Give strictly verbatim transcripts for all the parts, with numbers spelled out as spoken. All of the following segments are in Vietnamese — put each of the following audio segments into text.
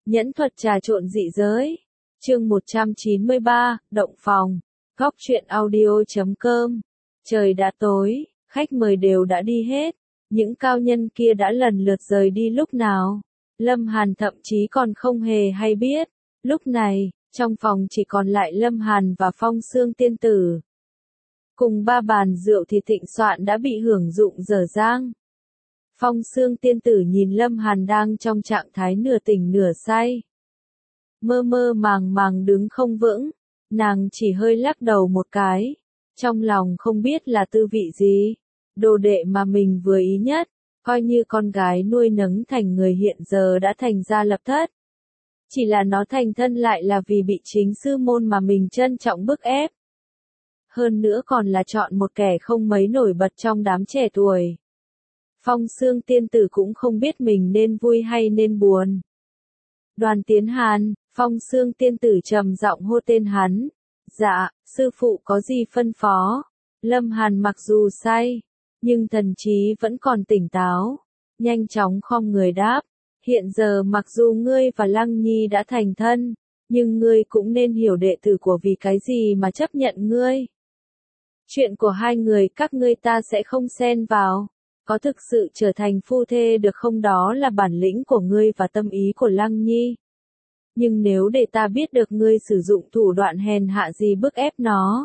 Nhẫn thuật trà trộn dị giới. Chương một trăm chín mươi ba, Động phòng. Góc truyện audio chấm com. Trời đã tối, khách mời đều đã đi hết. Những cao nhân kia đã lần lượt rời đi lúc nào. Lâm Hàn thậm chí còn không hề hay biết. Lúc này, trong phòng chỉ còn lại Lâm Hàn và Phong Xương tiên tử. Cùng ba bàn rượu thì thịnh soạn đã bị hưởng dụng dở dang. Phong Xương tiên tử nhìn Lâm Hàn đang trong trạng thái nửa tỉnh nửa say. Mơ mơ màng màng đứng không vững, nàng chỉ hơi lắc đầu một cái. Trong lòng không biết là tư vị gì. Đồ đệ mà mình vừa ý nhất, coi như con gái nuôi nấng thành người hiện giờ đã thành ra lập thất. Chỉ là nó thành thân lại là vì bị chính sư môn mà mình trân trọng bức ép. Hơn nữa còn là chọn một kẻ không mấy nổi bật trong đám trẻ tuổi. Phong Xương tiên tử cũng không biết mình nên vui hay nên buồn. Đoàn Tiến Hàn, Phong Xương tiên tử trầm giọng hô tên hắn. Dạ, sư phụ có gì phân phó? Lâm Hàn mặc dù say, nhưng thần trí vẫn còn tỉnh táo. Nhanh chóng khom người đáp. Hiện giờ mặc dù ngươi và Lăng Nhi đã thành thân, nhưng ngươi cũng nên hiểu đệ tử của vì cái gì mà chấp nhận ngươi. Chuyện của hai người các ngươi ta sẽ không xen vào. Có thực sự trở thành phu thê được không, đó là bản lĩnh của ngươi và tâm ý của Lăng Nhi. Nhưng nếu để ta biết được ngươi sử dụng thủ đoạn hèn hạ gì bức ép nó,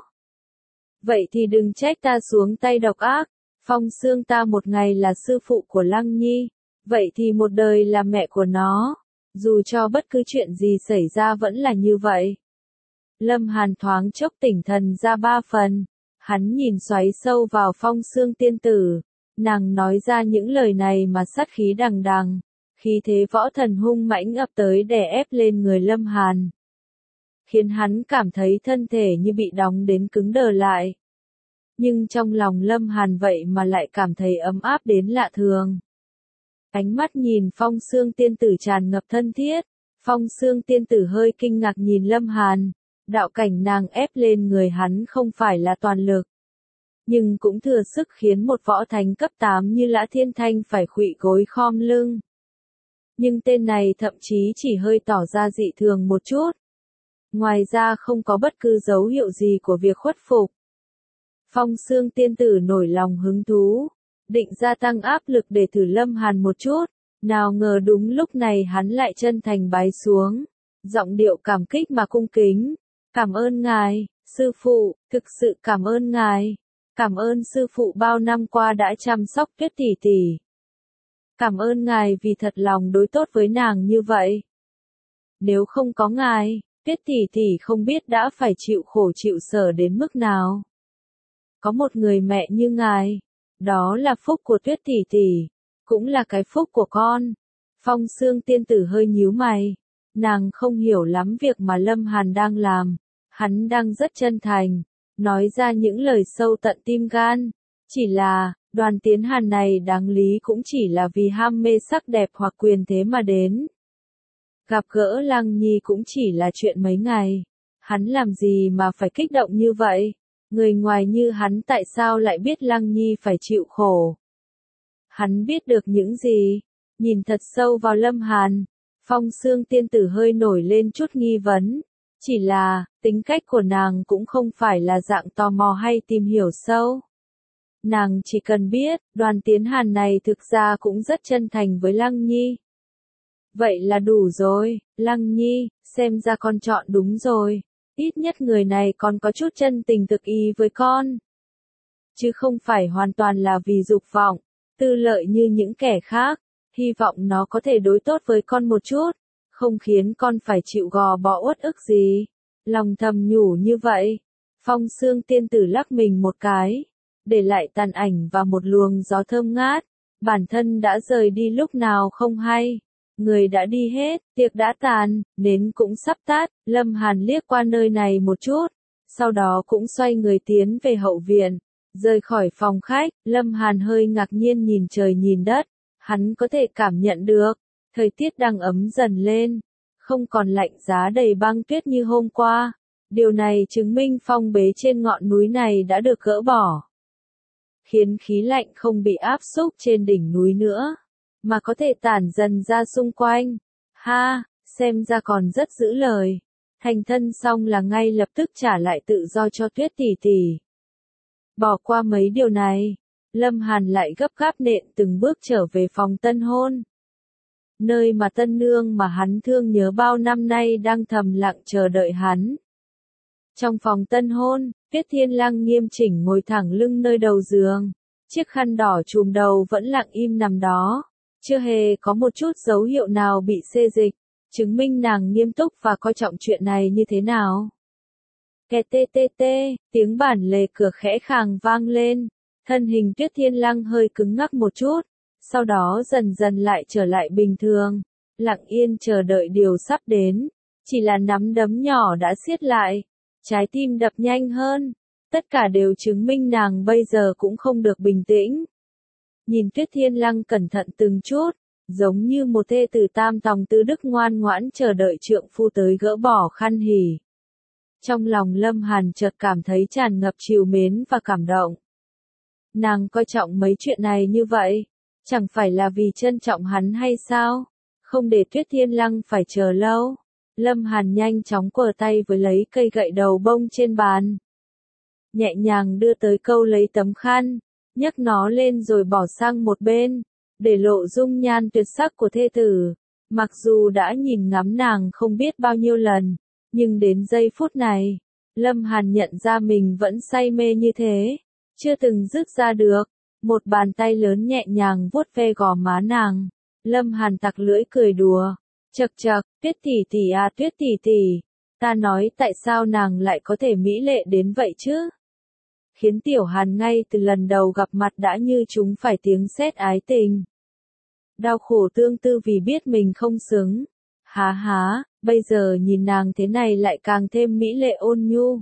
vậy thì đừng trách ta xuống tay độc ác. Phong Xương ta một ngày là sư phụ của Lăng Nhi, vậy thì một đời là mẹ của nó. Dù cho bất cứ chuyện gì xảy ra vẫn là như vậy. Lâm Hàn thoáng chốc tỉnh thần ra ba phần. Hắn nhìn xoáy sâu vào Phong Xương tiên tử. Nàng nói ra những lời này mà sát khí đằng đằng. Khí thế võ thần hung mãnh ập tới đè ép lên người Lâm Hàn. Khiến hắn cảm thấy thân thể như bị đóng đến cứng đờ lại. Nhưng trong lòng Lâm Hàn vậy mà lại cảm thấy ấm áp đến lạ thường. Ánh mắt nhìn Phong Xương tiên tử tràn ngập thân thiết. Phong Xương tiên tử hơi kinh ngạc nhìn Lâm Hàn. Đạo cảnh nàng ép lên người hắn không phải là toàn lực, nhưng cũng thừa sức khiến một võ thánh cấp tám như Lã Thiên Thanh phải khuỵu gối khom lưng. Nhưng tên này thậm chí chỉ hơi tỏ ra dị thường một chút. Ngoài ra không có bất cứ dấu hiệu gì của việc khuất phục. Phong Xương tiên tử nổi lòng hứng thú, định gia tăng áp lực để thử Lâm Hàn một chút. Nào ngờ đúng lúc này hắn lại chân thành bái xuống, giọng điệu cảm kích mà cung kính. Cảm ơn ngài, sư phụ, thực sự cảm ơn ngài. Cảm ơn sư phụ bao năm qua đã chăm sóc Tuyết tỷ tỷ. Cảm ơn ngài vì thật lòng đối tốt với nàng như vậy. Nếu không có ngài, Tuyết tỷ tỷ không biết đã phải chịu khổ chịu sở đến mức nào. Có một người mẹ như ngài, đó là phúc của Tuyết tỷ tỷ, cũng là cái phúc của con. Phong Xương tiên tử hơi nhíu mày. Nàng không hiểu lắm việc mà Lâm Hàn đang làm. Hắn đang rất chân thành, nói ra những lời sâu tận tim gan. Chỉ là, Đoàn Tiến Hàn này đáng lý cũng chỉ là vì ham mê sắc đẹp hoặc quyền thế mà đến. Gặp gỡ Lăng Nhi cũng chỉ là chuyện mấy ngày. Hắn làm gì mà phải kích động như vậy? Người ngoài như hắn tại sao lại biết Lăng Nhi phải chịu khổ? Hắn biết được những gì? Nhìn thật sâu vào Lâm Hàn, Phong Xương tiên tử hơi nổi lên chút nghi vấn. Chỉ là, tính cách của nàng cũng không phải là dạng tò mò hay tìm hiểu sâu. Nàng chỉ cần biết, Đoàn Tiến Hàn này thực ra cũng rất chân thành với Lăng Nhi. Vậy là đủ rồi, Lăng Nhi, xem ra con chọn đúng rồi. Ít nhất người này còn có chút chân tình thực ý với con. Chứ không phải hoàn toàn là vì dục vọng, tư lợi như những kẻ khác. Hy vọng nó có thể đối tốt với con một chút, không khiến con phải chịu gò bó uất ức gì. Lòng thầm nhủ như vậy. Phong Xương tiên tử lắc mình một cái, để lại tàn ảnh và một luồng gió thơm ngát. Bản thân đã rời đi lúc nào không hay. Người đã đi hết, tiệc đã tàn, nến cũng sắp tắt. Lâm Hàn liếc qua nơi này một chút, sau đó cũng xoay người tiến về hậu viện. Rời khỏi phòng khách, Lâm Hàn hơi ngạc nhiên nhìn trời nhìn đất. Hắn có thể cảm nhận được, thời tiết đang ấm dần lên, không còn lạnh giá đầy băng tuyết như hôm qua. Điều này chứng minh phong bế trên ngọn núi này đã được gỡ bỏ, khiến khí lạnh không bị áp xúc trên đỉnh núi nữa, mà có thể tản dần ra xung quanh. Ha, xem ra còn rất giữ lời. Thành thân xong là ngay lập tức trả lại tự do cho Tuyết tỷ tỷ. Bỏ qua mấy điều này, Lâm Hàn lại gấp gáp nện từng bước trở về phòng tân hôn. Nơi mà tân nương mà hắn thương nhớ bao năm nay đang thầm lặng chờ đợi hắn. Trong phòng tân hôn, Tuyết Thiên Lăng nghiêm chỉnh ngồi thẳng lưng nơi đầu giường. Chiếc khăn đỏ trùm đầu vẫn lặng im nằm đó. Chưa hề có một chút dấu hiệu nào bị xê dịch, chứng minh nàng nghiêm túc và coi trọng chuyện này như thế nào. Kẹt tê tê tê, tiếng bản lề cửa khẽ khàng vang lên. Thân hình Tuyết Thiên Lăng hơi cứng ngắc một chút, sau đó dần dần lại trở lại bình thường, lặng yên chờ đợi điều sắp đến. Chỉ là nắm đấm nhỏ đã siết lại, trái tim đập nhanh hơn, tất cả đều chứng minh nàng bây giờ cũng không được bình tĩnh. Nhìn Tuyết Thiên Lăng cẩn thận từng chút, giống như một thê tử tam tòng tứ đức ngoan ngoãn chờ đợi trượng phu tới gỡ bỏ khăn hỉ. Trong lòng Lâm Hàn chợt cảm thấy tràn ngập trìu mến và cảm động. Nàng coi trọng mấy chuyện này như vậy, chẳng phải là vì trân trọng hắn hay sao? Không để Tuyết Thiên Lăng phải chờ lâu. Lâm Hàn nhanh chóng quờ tay với lấy cây gậy đầu bông trên bàn. Nhẹ nhàng đưa tới câu lấy tấm khăn, nhấc nó lên rồi bỏ sang một bên, để lộ dung nhan tuyệt sắc của thê tử. Mặc dù đã nhìn ngắm nàng không biết bao nhiêu lần, nhưng đến giây phút này, Lâm Hàn nhận ra mình vẫn say mê như thế, chưa từng dứt ra được. Một bàn tay lớn nhẹ nhàng vuốt ve gò má nàng. Lâm Hàn tặc lưỡi cười đùa. Chậc chậc, Tuyết tỷ tỷ à Tuyết tỷ tỷ, ta nói tại sao nàng lại có thể mỹ lệ đến vậy chứ? Khiến Tiểu Hàn ngay từ lần đầu gặp mặt đã như chúng phải tiếng sét ái tình. Đau khổ tương tư vì biết mình không xứng. Há há, bây giờ nhìn nàng thế này lại càng thêm mỹ lệ ôn nhu.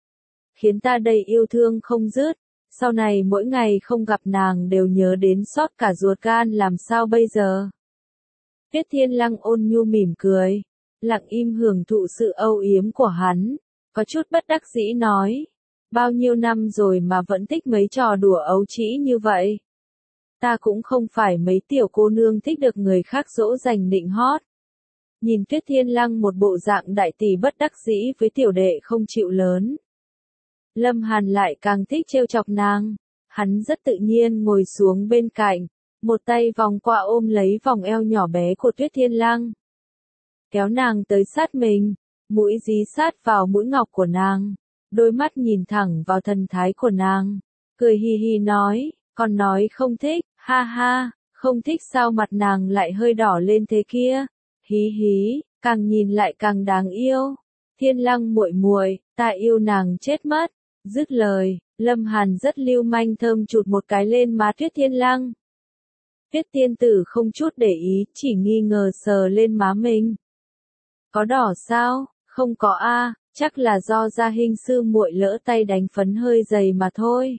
Khiến ta đầy yêu thương không dứt. Sau này mỗi ngày không gặp nàng đều nhớ đến xót cả ruột gan làm sao bây giờ? Tuyết Thiên Lăng ôn nhu mỉm cười, lặng im hưởng thụ sự âu yếm của hắn, có chút bất đắc dĩ nói. Bao nhiêu năm rồi mà vẫn thích mấy trò đùa ấu trĩ như vậy. Ta cũng không phải mấy tiểu cô nương thích được người khác dỗ dành nịnh hót. Nhìn Tuyết Thiên Lăng một bộ dạng đại tỷ bất đắc dĩ với tiểu đệ không chịu lớn. Lâm Hàn lại càng thích trêu chọc nàng, hắn rất tự nhiên ngồi xuống bên cạnh, một tay vòng qua ôm lấy vòng eo nhỏ bé của Tuyết Thiên Lăng. Kéo nàng tới sát mình, mũi dí sát vào mũi ngọc của nàng, đôi mắt nhìn thẳng vào thần thái của nàng, cười hi hi nói, còn nói không thích, ha ha, không thích sao mặt nàng lại hơi đỏ lên thế kia, hí hí, càng nhìn lại càng đáng yêu. Thiên Lăng muội muội, ta yêu nàng chết mất. Dứt lời, Lâm Hàn rất lưu manh thơm chụt một cái lên má Tuyết Thiên Lăng. Tuyết tiên tử không chút để ý, chỉ nghi ngờ sờ lên má mình. Có đỏ sao? Không có a, chắc là do gia hình sư muội lỡ tay đánh phấn hơi dày mà thôi.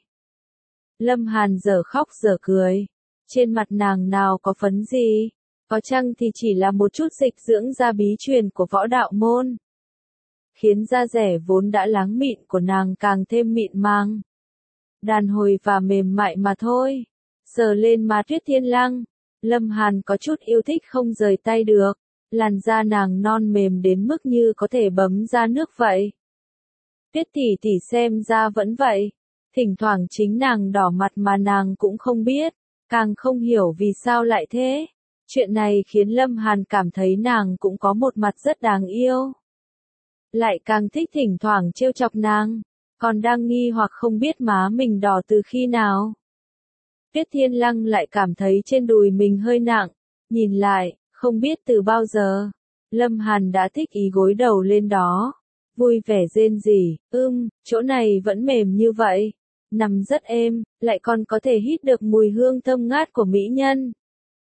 Lâm Hàn dở khóc dở cười. Trên mặt nàng nào có phấn gì? Có chăng thì chỉ là một chút dịch dưỡng da bí truyền của võ đạo môn. Khiến da rẻ vốn đã láng mịn của nàng càng thêm mịn màng. Đàn hồi và mềm mại mà thôi. Sờ lên má Tuyết Thiên Lăng, Lâm Hàn có chút yêu thích không rời tay được. Làn da nàng non mềm đến mức như có thể bấm ra nước vậy. Tuyết tỷ tỷ xem ra vẫn vậy. Thỉnh thoảng chính nàng đỏ mặt mà nàng cũng không biết, càng không hiểu vì sao lại thế. Chuyện này khiến Lâm Hàn cảm thấy nàng cũng có một mặt rất đáng yêu. Lại càng thích thỉnh thoảng trêu chọc nàng, còn đang nghi hoặc không biết má mình đỏ từ khi nào. Tuyết Thiên Lăng lại cảm thấy trên đùi mình hơi nặng, nhìn lại, không biết từ bao giờ, Lâm Hàn đã thích ý gối đầu lên đó, vui vẻ rên rỉ, ưm, chỗ này vẫn mềm như vậy, nằm rất êm, lại còn có thể hít được mùi hương thơm ngát của mỹ nhân.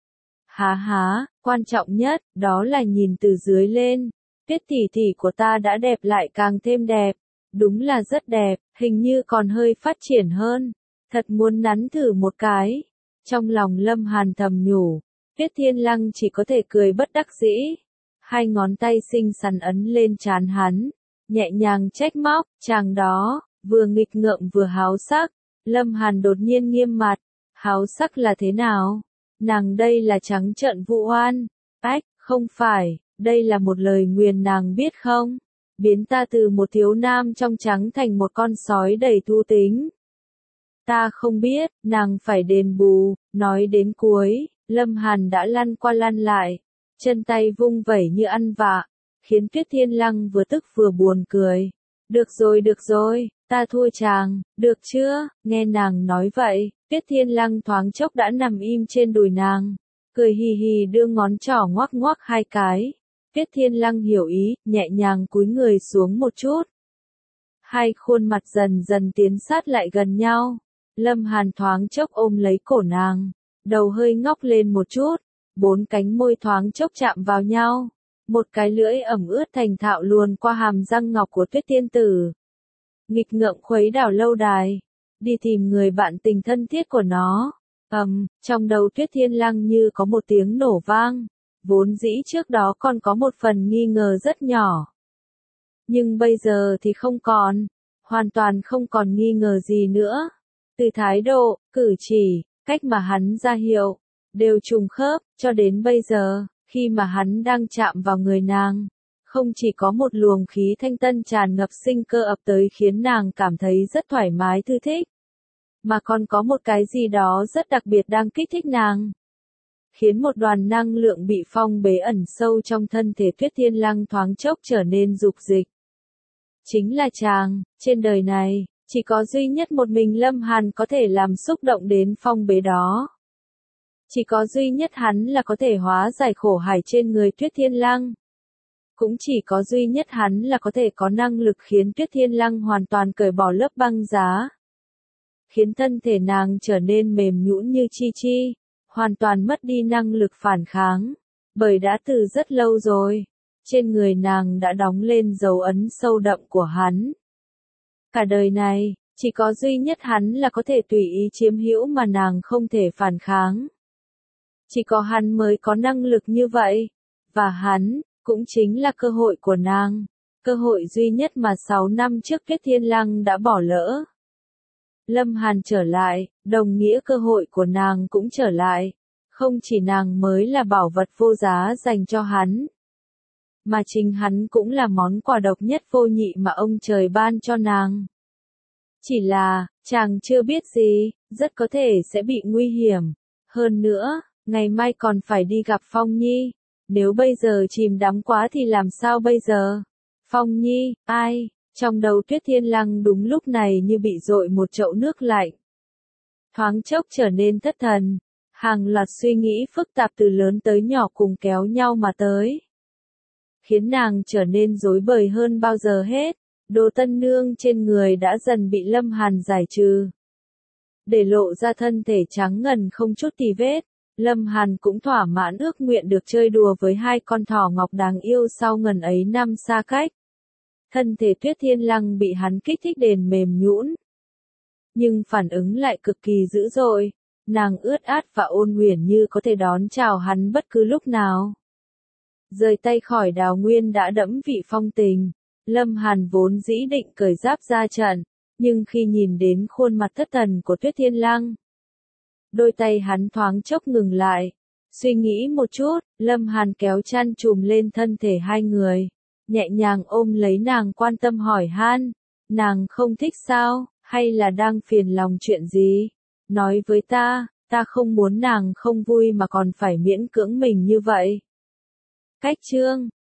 Há há, quan trọng nhất, đó là nhìn từ dưới lên. Tuyết tỷ tỷ của ta đã đẹp lại càng thêm đẹp, đúng là rất đẹp, hình như còn hơi phát triển hơn, thật muốn nắn thử một cái. Trong lòng Lâm Hàn thầm nhủ, Tuyết Thiên Lăng chỉ có thể cười bất đắc dĩ. Hai ngón tay xinh xắn ấn lên trán hắn, nhẹ nhàng trách móc, chàng đó, vừa nghịch ngợm vừa háo sắc. Lâm Hàn đột nhiên nghiêm mặt, háo sắc là thế nào? Nàng đây là trắng trợn vu oan. Ách, không phải. Đây là một lời nguyền nàng biết không? Biến ta từ một thiếu nam trong trắng thành một con sói đầy thú tính. Ta không biết, nàng phải đền bù, nói đến cuối, Lâm Hàn đã lăn qua lăn lại, chân tay vung vẩy như ăn vạ, khiến Tuyết Thiên Lăng vừa tức vừa buồn cười. Được rồi được rồi, ta thua chàng, được chưa? Nghe nàng nói vậy, Tuyết Thiên Lăng thoáng chốc đã nằm im trên đùi nàng, cười hì hì đưa ngón trỏ ngoắc ngoắc hai cái. Tuyết Thiên Lăng hiểu ý, nhẹ nhàng cúi người xuống một chút. Hai khuôn mặt dần dần tiến sát lại gần nhau. Lâm Hàn thoáng chốc ôm lấy cổ nàng, đầu hơi ngóc lên một chút, bốn cánh môi thoáng chốc chạm vào nhau. Một cái lưỡi ẩm ướt thành thạo luồn qua hàm răng ngọc của Tuyết Tiên Tử. Nghịch ngợm khuấy đảo lâu đài, đi tìm người bạn tình thân thiết của nó. Ầm, trong đầu Tuyết Thiên Lăng như có một tiếng nổ vang, vốn dĩ trước đó còn có một phần nghi ngờ rất nhỏ. Nhưng bây giờ thì không còn, hoàn toàn không còn nghi ngờ gì nữa. Từ thái độ, cử chỉ, cách mà hắn ra hiệu, đều trùng khớp, cho đến bây giờ, khi mà hắn đang chạm vào người nàng, không chỉ có một luồng khí thanh tân tràn ngập sinh cơ ập tới khiến nàng cảm thấy rất thoải mái thư thích, mà còn có một cái gì đó rất đặc biệt đang kích thích nàng, khiến một đoàn năng lượng bị phong bế ẩn sâu trong thân thể Tuyết Thiên Lăng thoáng chốc trở nên dục dịch. Chính là chàng, trên đời này, chỉ có duy nhất một mình Lâm Hàn có thể làm xúc động đến phong bế đó. Chỉ có duy nhất hắn là có thể hóa giải khổ hải trên người Tuyết Thiên Lăng. Cũng chỉ có duy nhất hắn là có thể có năng lực khiến Tuyết Thiên Lăng hoàn toàn cởi bỏ lớp băng giá. Khiến thân thể nàng trở nên mềm nhũn như chi chi, hoàn toàn mất đi năng lực phản kháng. Bởi đã từ rất lâu rồi, trên người nàng đã đóng lên dấu ấn sâu đậm của hắn. Cả đời này, chỉ có duy nhất hắn là có thể tùy ý chiếm hữu mà nàng không thể phản kháng. Chỉ có hắn mới có năng lực như vậy. Và hắn, cũng chính là cơ hội của nàng. Cơ hội duy nhất mà sáu năm trước Tuyết Thiên Lăng đã bỏ lỡ. Lâm Hàn trở lại, đồng nghĩa cơ hội của nàng cũng trở lại. Không chỉ nàng mới là bảo vật vô giá dành cho hắn, mà chính hắn cũng là món quà độc nhất vô nhị mà ông trời ban cho nàng. Chỉ là, chàng chưa biết gì, rất có thể sẽ bị nguy hiểm. Hơn nữa, ngày mai còn phải đi gặp Phong Nhi. Nếu bây giờ chìm đắm quá thì làm sao bây giờ? Phong Nhi, ai? Trong đầu Tuyết Thiên Lăng đúng lúc này như bị dội một chậu nước lạnh. Thoáng chốc trở nên thất thần. Hàng loạt suy nghĩ phức tạp từ lớn tới nhỏ cùng kéo nhau mà tới. Khiến nàng trở nên rối bời hơn bao giờ hết. Đồ tân nương trên người đã dần bị Lâm Hàn giải trừ. Để lộ ra thân thể trắng ngần không chút tì vết. Lâm Hàn cũng thỏa mãn ước nguyện được chơi đùa với hai con thỏ ngọc đáng yêu sau ngần ấy năm xa cách. Thân thể Tuyết Thiên Lăng bị hắn kích thích đến mềm nhũn. Nhưng phản ứng lại cực kỳ dữ dội. Nàng ướt át và ôn huyền như có thể đón chào hắn bất cứ lúc nào. Rời tay khỏi Đào Nguyên đã đẫm vị phong tình. Lâm Hàn vốn dĩ định cởi giáp ra trận, nhưng khi nhìn đến khuôn mặt thất thần của Tuyết Thiên Lăng, đôi tay hắn thoáng chốc ngừng lại. Suy nghĩ một chút, Lâm Hàn kéo chăn trùm lên thân thể hai người, nhẹ nhàng ôm lấy nàng quan tâm hỏi han, nàng không thích sao, hay là đang phiền lòng chuyện gì? Nói với ta, ta không muốn nàng không vui mà còn phải miễn cưỡng mình như vậy. Cách chương